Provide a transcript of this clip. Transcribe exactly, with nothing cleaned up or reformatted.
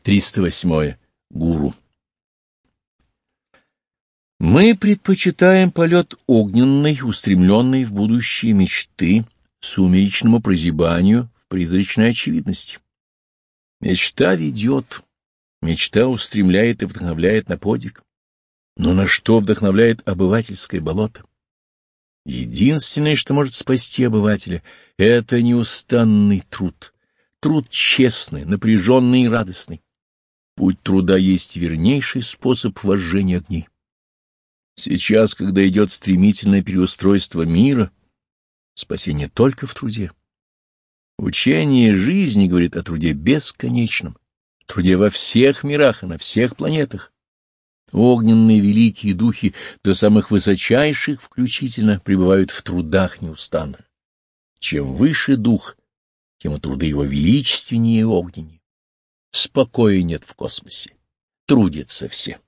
триста восьмое. Гуру. Мы предпочитаем полет огненный, устремленный в будущие мечты, сумеречному прозябанию в призрачной очевидности. Мечта ведет, мечта устремляет и вдохновляет на подвиг. Но на что вдохновляет обывательское болото? Единственное, что может спасти обывателя, — это неустанный труд, труд честный, напряженный и радостный. Путь труда есть вернейший способ вожжения огней. Сейчас, когда идет стремительное переустройство мира, спасение только в труде. Учение жизни говорит о труде бесконечном, труде во всех мирах и на всех планетах. Огненные великие духи до самых высочайших включительно пребывают в трудах неустанных. Чем выше дух, тем и труды его величественнее и огненнее. Спокоя нет в космосе, трудятся все.